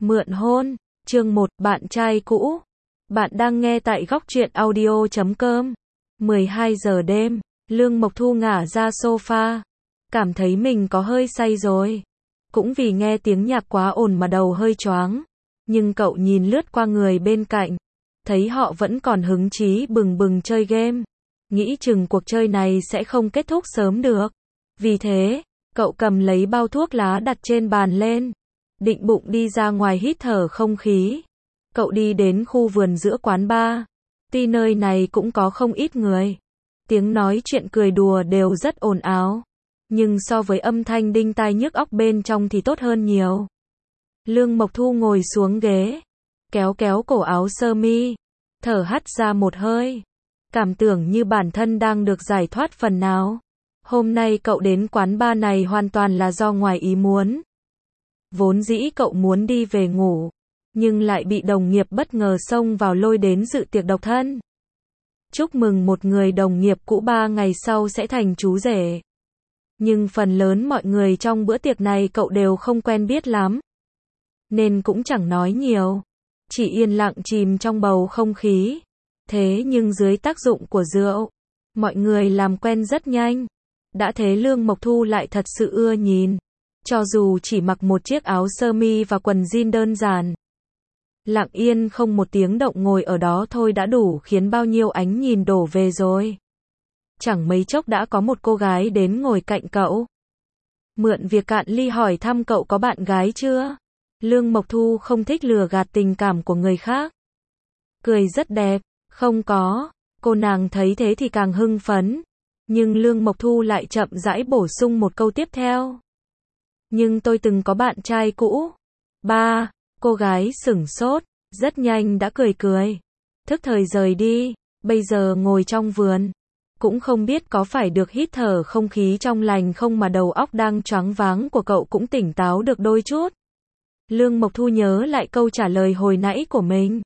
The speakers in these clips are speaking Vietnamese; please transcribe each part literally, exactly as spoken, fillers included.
Mượn hôn, chương một, bạn trai cũ. Bạn đang nghe tại góc truyện audio chấm com. mười hai giờ đêm, Lương Mộc Thu ngả ra sofa, cảm thấy mình có hơi say rồi. Cũng vì nghe tiếng nhạc quá ồn mà đầu hơi choáng. Nhưng cậu nhìn lướt qua người bên cạnh, thấy họ vẫn còn hứng chí bừng bừng chơi game. Nghĩ chừng cuộc chơi này sẽ không kết thúc sớm được. Vì thế, cậu cầm lấy bao thuốc lá đặt trên bàn lên, định bụng đi ra ngoài hít thở không khí. Cậu đi đến khu vườn giữa quán bar. Tuy nơi này cũng có không ít người, tiếng nói chuyện cười đùa đều rất ồn ào, nhưng so với âm thanh đinh tai nhức óc bên trong thì tốt hơn nhiều. Lương Mộc Thu ngồi xuống ghế, kéo kéo cổ áo sơ mi, thở hắt ra một hơi, cảm tưởng như bản thân đang được giải thoát phần nào. Hôm nay cậu đến quán bar này hoàn toàn là do ngoài ý muốn. Vốn dĩ cậu muốn đi về ngủ, nhưng lại bị đồng nghiệp bất ngờ xông vào lôi đến dự tiệc độc thân. Chúc mừng một người đồng nghiệp cũ ba ngày sau sẽ thành chú rể. Nhưng phần lớn mọi người trong bữa tiệc này cậu đều không quen biết lắm, nên cũng chẳng nói nhiều, chỉ yên lặng chìm trong bầu không khí. Thế nhưng dưới tác dụng của rượu, mọi người làm quen rất nhanh. Đã thế Lương Mộc Thu lại thật sự ưa nhìn, cho dù chỉ mặc một chiếc áo sơ mi và quần jean đơn giản. Lặng yên không một tiếng động ngồi ở đó thôi đã đủ khiến bao nhiêu ánh nhìn đổ về rồi. Chẳng mấy chốc đã có một cô gái đến ngồi cạnh cậu. Mượn việc cạn ly hỏi thăm cậu có bạn gái chưa. Lương Mộc Thu không thích lừa gạt tình cảm của người khác. Cười rất đẹp, không có. Cô nàng thấy thế thì càng hưng phấn. Nhưng Lương Mộc Thu lại chậm rãi bổ sung một câu tiếp theo. Nhưng tôi từng có bạn trai cũ. Ba, cô gái sửng sốt, rất nhanh đã cười cười. Thức thời rời đi, bây giờ ngồi trong vườn. Cũng không biết có phải được hít thở không khí trong lành không mà đầu óc đang choáng váng của cậu cũng tỉnh táo được đôi chút. Lương Mộc Thu nhớ lại câu trả lời hồi nãy của mình.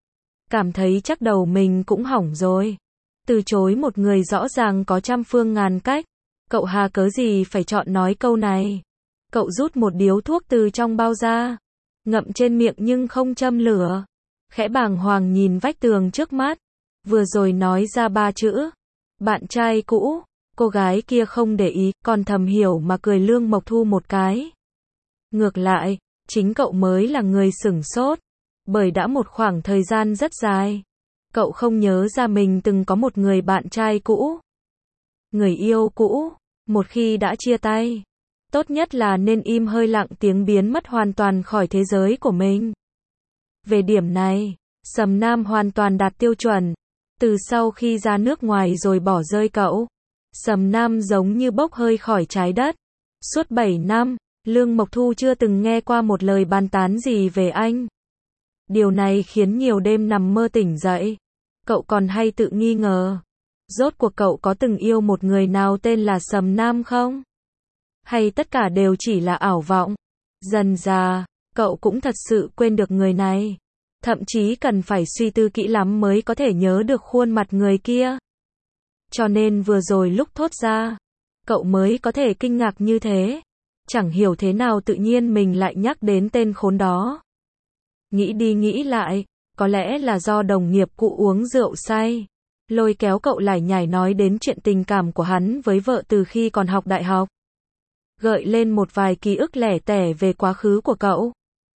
Cảm thấy chắc đầu mình cũng hỏng rồi. Từ chối một người rõ ràng có trăm phương ngàn cách. Cậu hà cớ gì phải chọn nói câu này. Cậu rút một điếu thuốc từ trong bao ra, ngậm trên miệng nhưng không châm lửa. Khẽ bàng hoàng nhìn vách tường trước mắt. Vừa rồi nói ra ba chữ. Bạn trai cũ. Cô gái kia không để ý, còn thầm hiểu mà cười Lương Mộc Thu một cái. Ngược lại, chính cậu mới là người sửng sốt. Bởi đã một khoảng thời gian rất dài, cậu không nhớ ra mình từng có một người bạn trai cũ. Người yêu cũ, một khi đã chia tay, tốt nhất là nên im hơi lặng tiếng biến mất hoàn toàn khỏi thế giới của mình. Về điểm này, Sầm Nam hoàn toàn đạt tiêu chuẩn. Từ sau khi ra nước ngoài rồi bỏ rơi cậu, Sầm Nam giống như bốc hơi khỏi trái đất. Suốt bảy năm, Lương Mộc Thu chưa từng nghe qua một lời bàn tán gì về anh. Điều này khiến nhiều đêm nằm mơ tỉnh dậy, cậu còn hay tự nghi ngờ. Rốt cuộc cậu có từng yêu một người nào tên là Sầm Nam không? Hay tất cả đều chỉ là ảo vọng? Dần dà, cậu cũng thật sự quên được người này. Thậm chí cần phải suy tư kỹ lắm mới có thể nhớ được khuôn mặt người kia. Cho nên vừa rồi lúc thốt ra, cậu mới có thể kinh ngạc như thế. Chẳng hiểu thế nào tự nhiên mình lại nhắc đến tên khốn đó. Nghĩ đi nghĩ lại, có lẽ là do đồng nghiệp cũ uống rượu say, lôi kéo cậu lải nhải nói đến chuyện tình cảm của hắn với vợ từ khi còn học đại học. Gợi lên một vài ký ức lẻ tẻ về quá khứ của cậu.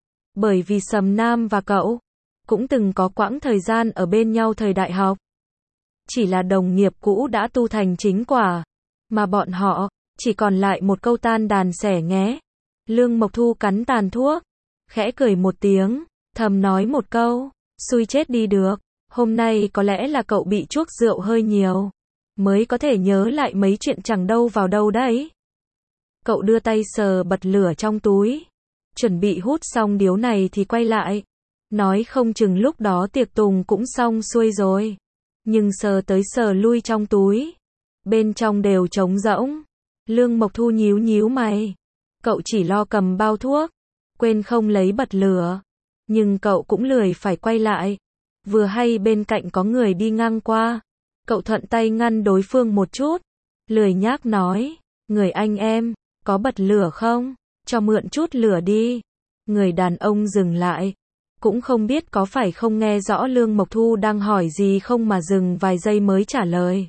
Bởi vì Sầm Nam và cậu cũng từng có quãng thời gian ở bên nhau thời đại học. Chỉ là đồng nghiệp cũ đã tu thành chính quả, mà bọn họ chỉ còn lại một câu tan đàn xẻ nghé. Lương Mộc Thu cắn tàn thuốc, khẽ cười một tiếng, thầm nói một câu, xui chết đi được. Hôm nay có lẽ là cậu bị chuốc rượu hơi nhiều, mới có thể nhớ lại mấy chuyện chẳng đâu vào đâu đấy. Cậu đưa tay sờ bật lửa trong túi, chuẩn bị hút xong điếu này thì quay lại, nói không chừng lúc đó tiệc tùng cũng xong xuôi rồi. Nhưng sờ tới sờ lui trong túi, bên trong đều trống rỗng. Lương Mộc Thu nhíu nhíu mày, cậu chỉ lo cầm bao thuốc, quên không lấy bật lửa. Nhưng cậu cũng lười phải quay lại. Vừa hay bên cạnh có người đi ngang qua, cậu thuận tay ngăn đối phương một chút, lười nhác nói, người anh em, có bật lửa không? Cho mượn chút lửa đi. Người đàn ông dừng lại. Cũng không biết có phải không nghe rõ Lương Mộc Thu đang hỏi gì không mà dừng vài giây mới trả lời.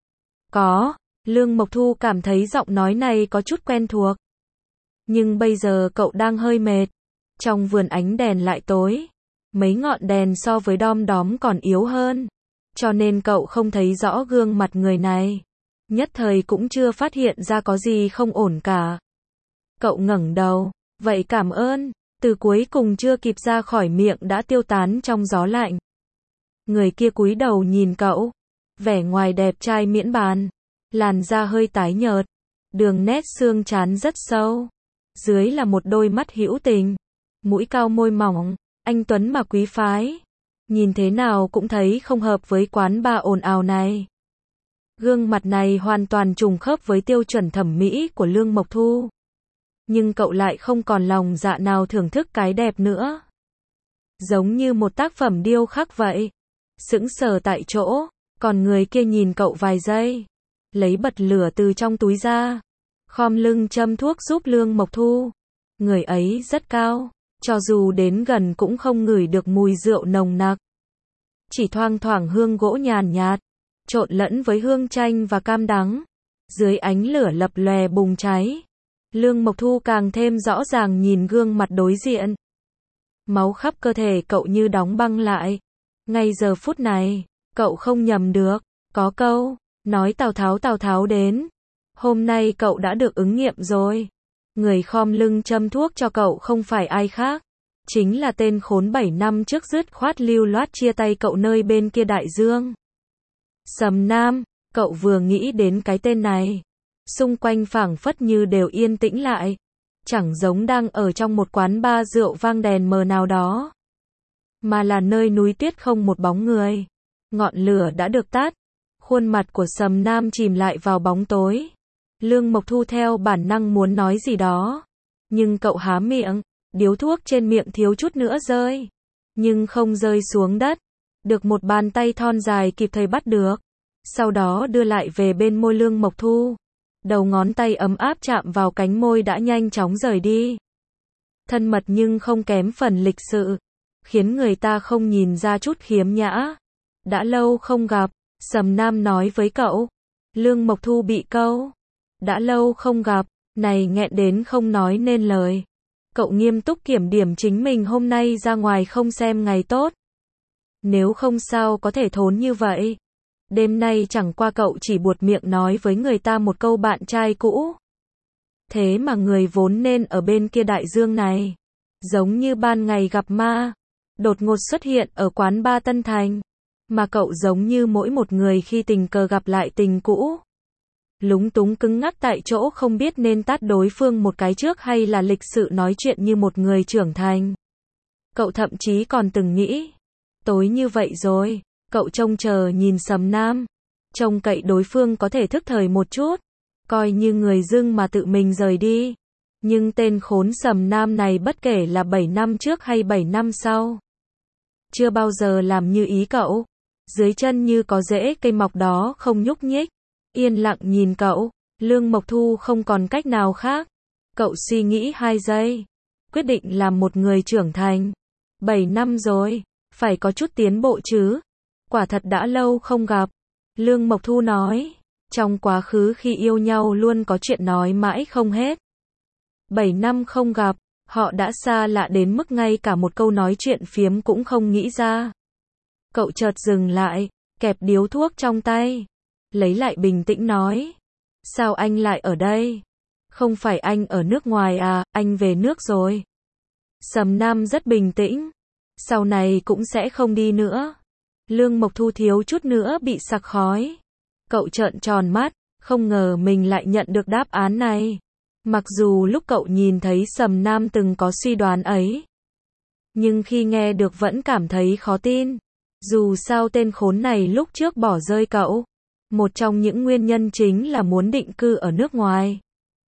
Có, Lương Mộc Thu cảm thấy giọng nói này có chút quen thuộc. Nhưng bây giờ cậu đang hơi mệt. Trong vườn ánh đèn lại tối. Mấy ngọn đèn so với đom đóm còn yếu hơn. Cho nên cậu không thấy rõ gương mặt người này. Nhất thời cũng chưa phát hiện ra có gì không ổn cả. Cậu ngẩng đầu. Vậy cảm ơn. Từ cuối cùng chưa kịp ra khỏi miệng đã tiêu tán trong gió lạnh. Người kia cúi đầu nhìn cậu. Vẻ ngoài đẹp trai miễn bàn. Làn da hơi tái nhợt. Đường nét xương trán rất sâu. Dưới là một đôi mắt hữu tình. Mũi cao môi mỏng. Anh tuấn mà quý phái. Nhìn thế nào cũng thấy không hợp với quán bar ồn ào này. Gương mặt này hoàn toàn trùng khớp với tiêu chuẩn thẩm mỹ của Lương Mộc Thu. Nhưng cậu lại không còn lòng dạ nào thưởng thức cái đẹp nữa. Giống như một tác phẩm điêu khắc vậy. Sững sờ tại chỗ, còn người kia nhìn cậu vài giây. Lấy bật lửa từ trong túi ra. Khom lưng châm thuốc giúp Lương Mộc Thu. Người ấy rất cao, cho dù đến gần cũng không ngửi được mùi rượu nồng nặc. Chỉ thoang thoảng hương gỗ nhàn nhạt, trộn lẫn với hương chanh và cam đắng. Dưới ánh lửa lập lòe bùng cháy. Lương Mộc Thu càng thêm rõ ràng nhìn gương mặt đối diện. Máu khắp cơ thể cậu như đóng băng lại. Ngay giờ phút này, cậu không nhầm được. Có câu, nói Tào Tháo Tào Tháo đến. Hôm nay cậu đã được ứng nghiệm rồi. Người khom lưng châm thuốc cho cậu không phải ai khác. Chính là tên khốn bảy năm trước dứt khoát lưu loát chia tay cậu nơi bên kia đại dương. Sầm Nam, cậu vừa nghĩ đến cái tên này. Xung quanh phảng phất như đều yên tĩnh lại. Chẳng giống đang ở trong một quán bar rượu vang đèn mờ nào đó. Mà là nơi núi tuyết không một bóng người. Ngọn lửa đã được tắt. Khuôn mặt của Sầm Nam chìm lại vào bóng tối. Lương Mộc Thu theo bản năng muốn nói gì đó. Nhưng cậu há miệng. Điếu thuốc trên miệng thiếu chút nữa rơi. Nhưng không rơi xuống đất. Được một bàn tay thon dài kịp thời bắt được. Sau đó đưa lại về bên môi Lương Mộc Thu. Đầu ngón tay ấm áp chạm vào cánh môi đã nhanh chóng rời đi. Thân mật nhưng không kém phần lịch sự. Khiến người ta không nhìn ra chút khiếm nhã. Đã lâu không gặp. Sầm Nam nói với cậu. Lương Mộc Thu bị câu. Đã lâu không gặp. Này nghẹn đến không nói nên lời. Cậu nghiêm túc kiểm điểm chính mình hôm nay ra ngoài không xem ngày tốt. Nếu không sao có thể thốn như vậy. Đêm nay chẳng qua cậu chỉ buột miệng nói với người ta một câu bạn trai cũ. Thế mà người vốn nên ở bên kia đại dương này. Giống như ban ngày gặp ma. Đột ngột xuất hiện ở quán bar Tân Thành. Mà cậu giống như mỗi một người khi tình cờ gặp lại tình cũ. Lúng túng cứng ngắc tại chỗ không biết nên tát đối phương một cái trước hay là lịch sự nói chuyện như một người trưởng thành. Cậu thậm chí còn từng nghĩ. Tối như vậy rồi. Cậu trông chờ nhìn Sầm Nam. Trông cậy đối phương có thể thức thời một chút. Coi như người dưng mà tự mình rời đi. Nhưng tên khốn Sầm Nam này bất kể là bảy năm trước hay bảy năm sau. Chưa bao giờ làm như ý cậu. Dưới chân như có rễ cây mọc đó không nhúc nhích. Yên lặng nhìn cậu. Lương Mộc Thu không còn cách nào khác. Cậu suy nghĩ hai giây. Quyết định làm một người trưởng thành. Bảy năm rồi. Phải có chút tiến bộ chứ. Quả thật đã lâu không gặp. Lương Mộc Thu nói. Trong quá khứ khi yêu nhau luôn có chuyện nói mãi không hết. Bảy năm không gặp. Họ đã xa lạ đến mức ngay cả một câu nói chuyện phiếm cũng không nghĩ ra. Cậu chợt dừng lại. Kẹp điếu thuốc trong tay. Lấy lại bình tĩnh nói. Sao anh lại ở đây? Không phải anh ở nước ngoài à, anh về nước rồi. Sầm Nam rất bình tĩnh. Sau này cũng sẽ không đi nữa. Lương Mộc Thu thiếu chút nữa bị sặc khói. Cậu trợn tròn mắt, không ngờ mình lại nhận được đáp án này. Mặc dù lúc cậu nhìn thấy Sầm Nam từng có suy đoán ấy. Nhưng khi nghe được vẫn cảm thấy khó tin. Dù sao tên khốn này lúc trước bỏ rơi cậu. Một trong những nguyên nhân chính là muốn định cư ở nước ngoài.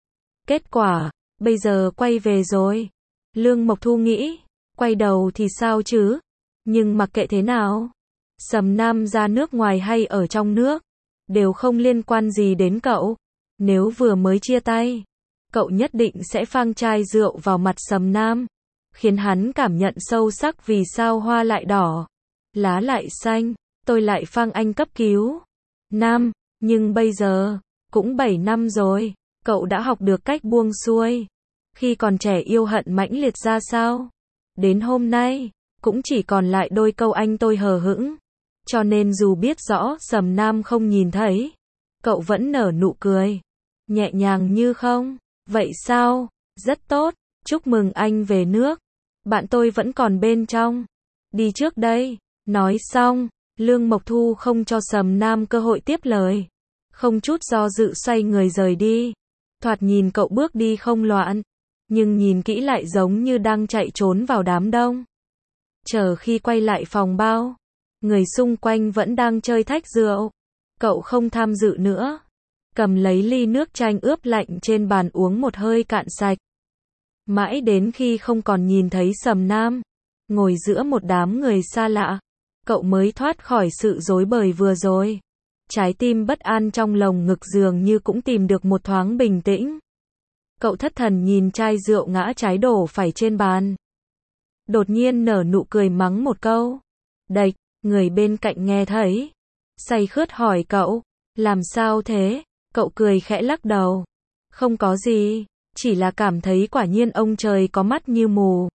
Kết quả, bây giờ quay về rồi. Lương Mộc Thu nghĩ, quay đầu thì sao chứ? Nhưng mặc kệ thế nào, Sầm Nam ra nước ngoài hay ở trong nước, đều không liên quan gì đến cậu. Nếu vừa mới chia tay, cậu nhất định sẽ phang chai rượu vào mặt Sầm Nam. khiến hắn cảm nhận sâu sắc vì sao hoa lại đỏ, lá lại xanh, tôi lại phang anh cấp cứu. Nam, nhưng bây giờ, cũng bảy năm rồi, cậu đã học được cách buông xuôi. Khi còn trẻ yêu hận mãnh liệt ra sao? Đến hôm nay, cũng chỉ còn lại đôi câu anh tôi hờ hững. Cho nên dù biết rõ Sầm Nam không nhìn thấy, cậu vẫn nở nụ cười. Nhẹ nhàng như không. Vậy sao? Rất tốt. Chúc mừng anh về nước. Bạn tôi vẫn còn bên trong. Đi trước đây. Nói xong, Lương Mộc Thu không cho Sầm Nam cơ hội tiếp lời. Không chút do dự xoay người rời đi. Thoạt nhìn cậu bước đi không loạn, nhưng nhìn kỹ lại giống như đang chạy trốn vào đám đông. Chờ khi quay lại phòng bao, người xung quanh vẫn đang chơi thách rượu. Cậu không tham dự nữa. Cầm lấy ly nước chanh ướp lạnh trên bàn uống một hơi cạn sạch. Mãi đến khi không còn nhìn thấy Sầm Nam, ngồi giữa một đám người xa lạ, cậu mới thoát khỏi sự rối bời vừa rồi. Trái tim bất an trong lồng ngực dường như cũng tìm được một thoáng bình tĩnh. Cậu thất thần nhìn chai rượu ngã trái đổ phải trên bàn. Đột nhiên nở nụ cười mắng một câu. Đạch, người bên cạnh nghe thấy. Say khướt hỏi cậu, làm sao thế? Cậu cười khẽ lắc đầu. Không có gì, chỉ là cảm thấy quả nhiên ông trời có mắt như mù.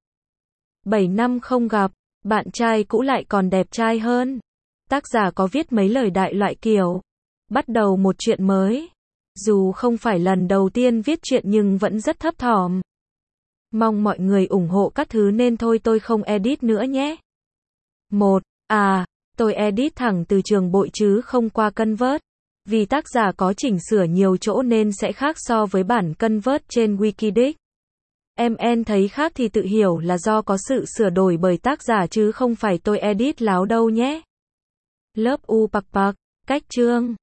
Bảy năm không gặp, bạn trai cũ lại còn đẹp trai hơn. Tác giả có viết mấy lời đại loại kiểu bắt đầu một chuyện mới. Dù không phải lần đầu tiên viết chuyện nhưng vẫn rất thấp thỏm. Mong mọi người ủng hộ các thứ nên thôi tôi không edit nữa nhé. Một. À, tôi edit thẳng từ trường bội chứ không qua Canvas. Vì tác giả có chỉnh sửa nhiều chỗ nên sẽ khác so với bản Canvas trên Wikidic. Em en thấy khác thì tự hiểu là do có sự sửa đổi bởi tác giả chứ không phải tôi edit láo đâu nhé. Lớp u bạc bạc, cách chương.